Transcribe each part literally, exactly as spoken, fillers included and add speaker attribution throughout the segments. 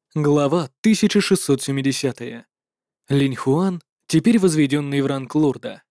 Speaker 1: Глава тысяча шестьсот семидесятая. Линь Хуан, теперь возведенный в ранг лорда.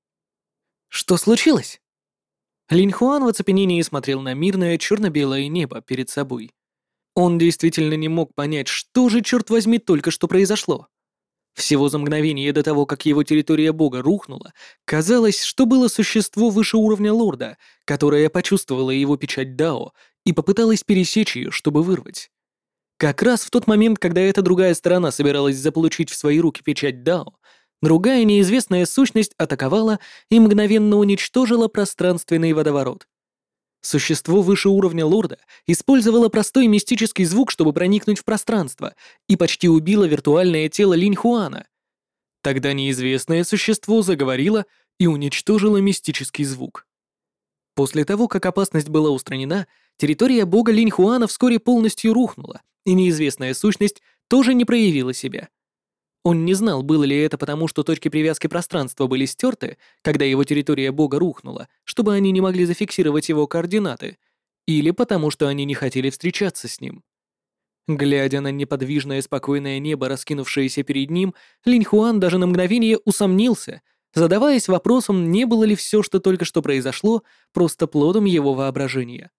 Speaker 1: Что случилось? Линь Хуан в оцепенении смотрел на мирное черно-белое небо перед собой. Он действительно не мог понять, что же, черт возьми, только что произошло. Всего за мгновение до того, как его территория бога рухнула, казалось, что было существо выше уровня лорда, которое почувствовало его печать Дао и попыталось пересечь ее, чтобы вырвать. Как раз в тот момент, когда эта другая сторона собиралась заполучить в свои руки печать Дао, другая неизвестная сущность атаковала и мгновенно уничтожила пространственный водоворот. Существо выше уровня лорда использовало простой мистический звук, чтобы проникнуть в пространство, и почти убило виртуальное тело Линь Хуана. Тогда неизвестное существо заговорило и уничтожило мистический звук. После того, как опасность была устранена, территория бога Линь Хуана вскоре полностью рухнула, и неизвестная сущность тоже не проявила себя. Он не знал, было ли это потому, что точки привязки пространства были стерты, когда его территория бога рухнула, чтобы они не могли зафиксировать его координаты, или потому, что они не хотели встречаться с ним. Глядя на неподвижное спокойное небо, раскинувшееся перед ним, Линь Хуан даже на мгновение усомнился, задаваясь вопросом, не было ли все, что только что произошло, просто плодом его воображения.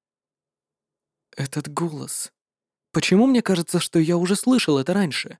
Speaker 1: «Этот голос. Почему мне кажется, что я уже слышал это раньше?»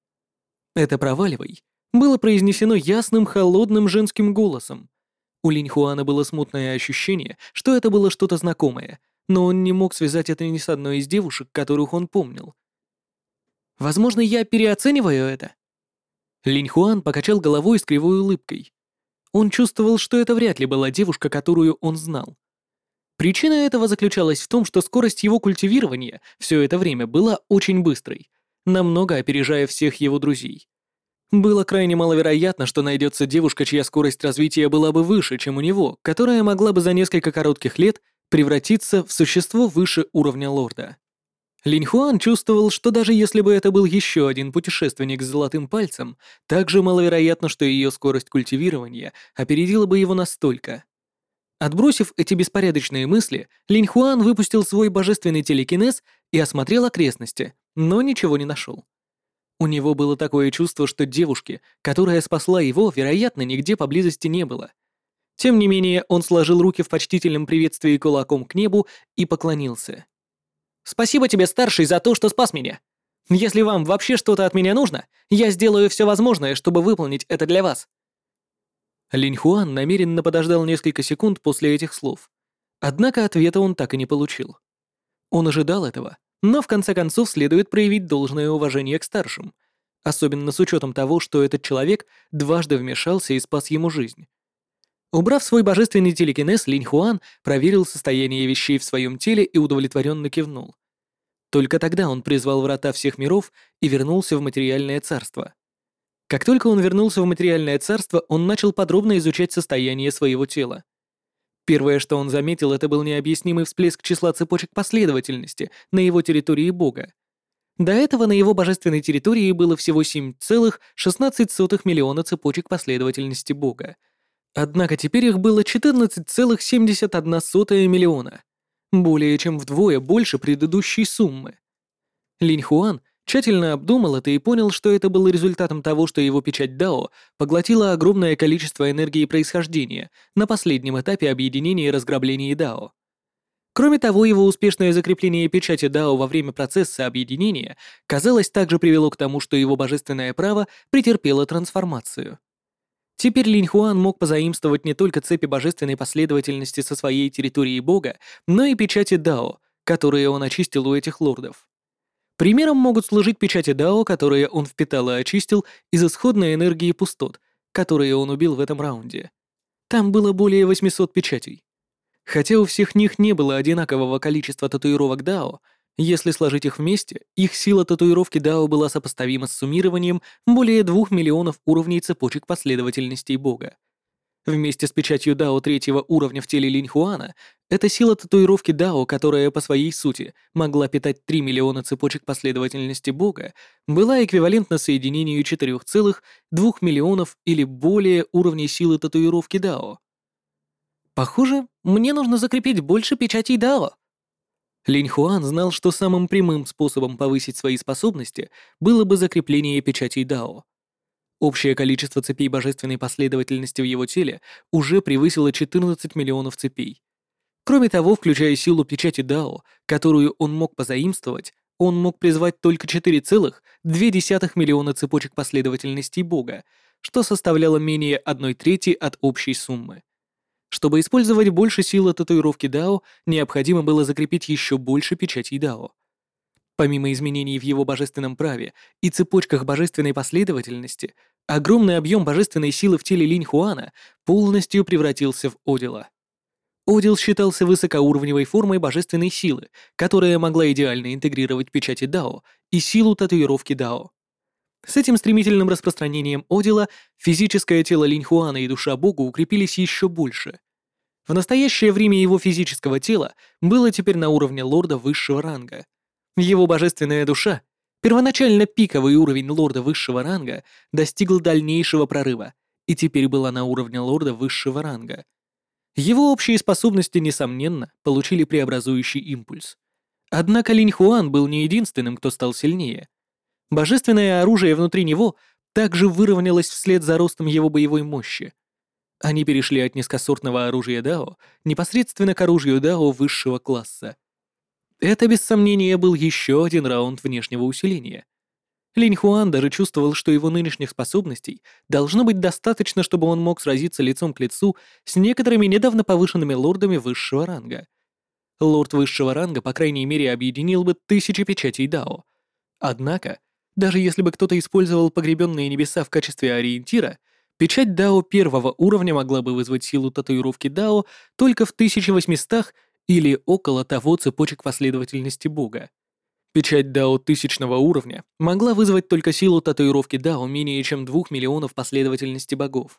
Speaker 1: Это «проваливай» было произнесено ясным, холодным женским голосом. У Линь Хуана было смутное ощущение, что это было что-то знакомое, но он не мог связать это ни с одной из девушек, которых он помнил. «Возможно, я переоцениваю это?» Линь Хуан покачал головой с кривой улыбкой. Он чувствовал, что это вряд ли была девушка, которую он знал. Причина этого заключалась в том, что скорость его культивирования все это время была очень быстрой, намного опережая всех его друзей. Было крайне маловероятно, что найдется девушка, чья скорость развития была бы выше, чем у него, которая могла бы за несколько коротких лет превратиться в существо выше уровня лорда. Линь Хуан чувствовал, что даже если бы это был еще один путешественник с золотым пальцем, также маловероятно, что ее скорость культивирования опередила бы его настолько. Отбросив эти беспорядочные мысли, Линь Хуан выпустил свой божественный телекинез и осмотрел окрестности, но ничего не нашел. У него было такое чувство, что девушки, которая спасла его, вероятно, нигде поблизости не было. Тем не менее, он сложил руки в почтительном приветствии кулаком к небу и поклонился. «Спасибо тебе, старший, за то, что спас меня. Если вам вообще что-то от меня нужно, я сделаю все возможное, чтобы выполнить это для вас». Линь Хуан намеренно подождал несколько секунд после этих слов. Однако ответа он так и не получил. Он ожидал этого, но в конце концов следует проявить должное уважение к старшим, особенно с учетом того, что этот человек дважды вмешался и спас ему жизнь. Убрав свой божественный телекинез, Линь Хуан проверил состояние вещей в своем теле и удовлетворенно кивнул. Только тогда он призвал врата всех миров и вернулся в материальное царство. Как только он вернулся в материальное царство, он начал подробно изучать состояние своего тела. Первое, что он заметил, это был необъяснимый всплеск числа цепочек последовательности на его территории бога. До этого на его божественной территории было всего семь целых шестнадцать сотых миллиона цепочек последовательности бога. Однако теперь их было четырнадцать целых семьдесят одна сотая миллиона, более чем вдвое больше предыдущей суммы. Линь Хуан тщательно обдумал это и понял, что это было результатом того, что его печать Дао поглотила огромное количество энергии происхождения на последнем этапе объединения и разграбления Дао. Кроме того, его успешное закрепление печати Дао во время процесса объединения, казалось, также привело к тому, что его божественное право претерпело трансформацию. Теперь Линь Хуан мог позаимствовать не только цепи божественной последовательности со своей территории бога, но и печати Дао, которые он очистил у этих лордов. Примером могут служить печати Дао, которые он впитал и очистил из исходной энергии пустот, которые он убил в этом раунде. Там было более восьмисот печатей. Хотя у всех них не было одинакового количества татуировок Дао, если сложить их вместе, их сила татуировки Дао была сопоставима с суммированием более двух миллионов уровней цепочек последовательностей бога. Вместе с печатью Дао третьего уровня в теле Линь Хуана, эта сила татуировки Дао, которая по своей сути могла питать три миллиона цепочек последовательности бога, была эквивалентна соединению четырёх целых двух миллионов или более уровней силы татуировки Дао. Похоже, мне нужно закрепить больше печатей Дао. Линь Хуан знал, что самым прямым способом повысить свои способности было бы закрепление печатей Дао. Общее количество цепей божественной последовательности в его теле уже превысило четырнадцать миллионов цепей. Кроме того, включая силу печати Дао, которую он мог позаимствовать, он мог призвать только четыре целых две десятых миллиона цепочек последовательностей Бога, что составляло менее одной трети от общей суммы. Чтобы использовать больше силы татуировки Дао, необходимо было закрепить еще больше печатей Дао. Помимо изменений в его божественном праве и цепочках божественной последовательности, огромный объем божественной силы в теле Линь Хуана полностью превратился в Одила. Одил считался высокоуровневой формой божественной силы, которая могла идеально интегрировать печати Дао и силу татуировки Дао. С этим стремительным распространением Одила физическое тело Линь Хуана и душа Бога укрепились еще больше. В настоящее время его физического тела было теперь на уровне лорда высшего ранга. Его божественная душа, первоначально пиковый уровень лорда высшего ранга, достигл дальнейшего прорыва и теперь была на уровне лорда высшего ранга. Его общие способности, несомненно, получили преобразующий импульс. Однако Линь Хуан был не единственным, кто стал сильнее. Божественное оружие внутри него также выровнялось вслед за ростом его боевой мощи. Они перешли от низкосортного оружия Дао непосредственно к оружию Дао высшего класса. Это, без сомнения, был еще один раунд внешнего усиления. Линь Хуан даже чувствовал, что его нынешних способностей должно быть достаточно, чтобы он мог сразиться лицом к лицу с некоторыми недавно повышенными лордами высшего ранга. Лорд высшего ранга, по крайней мере, объединил бы тысячи печатей Дао. Однако, даже если бы кто-то использовал погребенные небеса в качестве ориентира, печать Дао первого уровня могла бы вызвать силу татуировки Дао только в тысяча восьмистах или около того цепочек последовательности Бога. Печать Дао тысячного уровня могла вызвать только силу татуировки Дао менее чем двух миллионов последовательности богов.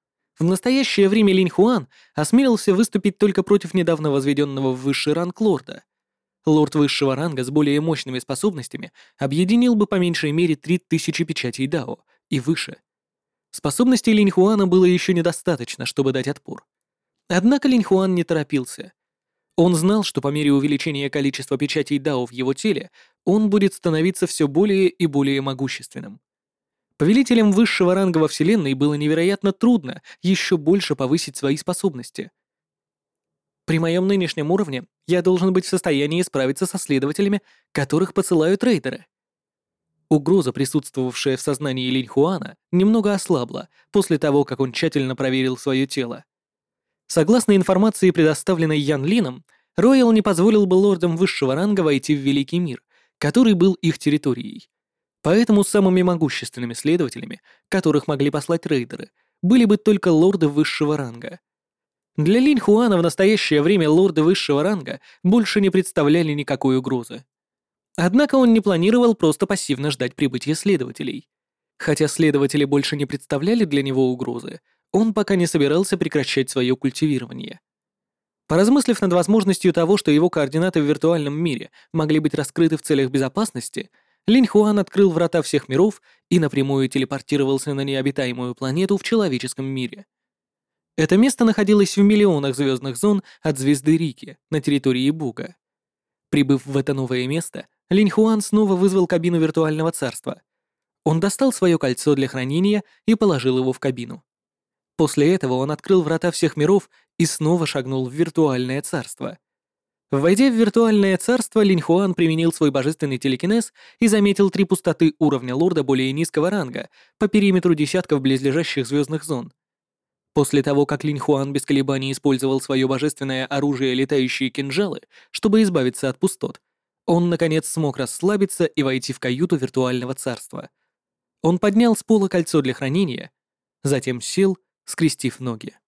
Speaker 1: В настоящее время Линь Хуан осмелился выступить только против недавно возведенного в высший ранг лорда. Лорд высшего ранга с более мощными способностями объединил бы по меньшей мере три тысячи печатей Дао и выше. Способностей Линь Хуана было еще недостаточно, чтобы дать отпор. Однако Линь Хуан не торопился. Он знал, что по мере увеличения количества печатей Дао в его теле, он будет становиться все более и более могущественным. Повелителям высшего ранга во Вселенной было невероятно трудно еще больше повысить свои способности. При моем нынешнем уровне я должен быть в состоянии справиться со следователями, которых посылают рейдеры. Угроза, присутствовавшая в сознании Линь Хуана, немного ослабла после того, как он тщательно проверил свое тело. Согласно информации, предоставленной Ян Лином, Роял не позволил бы лордам высшего ранга войти в Великий мир, который был их территорией. Поэтому самыми могущественными следователями, которых могли послать рейдеры, были бы только лорды высшего ранга. Для Линь Хуана в настоящее время лорды высшего ранга больше не представляли никакой угрозы. Однако он не планировал просто пассивно ждать прибытия следователей. Хотя следователи больше не представляли для него угрозы, он пока не собирался прекращать свое культивирование. Поразмыслив над возможностью того, что его координаты в виртуальном мире могли быть раскрыты в целях безопасности, Линь Хуан открыл врата всех миров и напрямую телепортировался на необитаемую планету в человеческом мире. Это место находилось в миллионах звездных зон от звезды Рики на территории Бога. Прибыв в это новое место, Линь Хуан снова вызвал кабину виртуального царства. Он достал свое кольцо для хранения и положил его в кабину. После этого он открыл врата всех миров и снова шагнул в виртуальное царство. Войдя в виртуальное царство, Линь Хуан применил свой божественный телекинез и заметил три пустоты уровня лорда более низкого ранга по периметру десятков близлежащих звездных зон. После того, как Линь Хуан без колебаний использовал свое божественное оружие летающие кинжалы, чтобы избавиться от пустот, он, наконец, смог расслабиться и войти в каюту виртуального царства. Он поднял с пола кольцо для хранения, затем сел, скрестив ноги.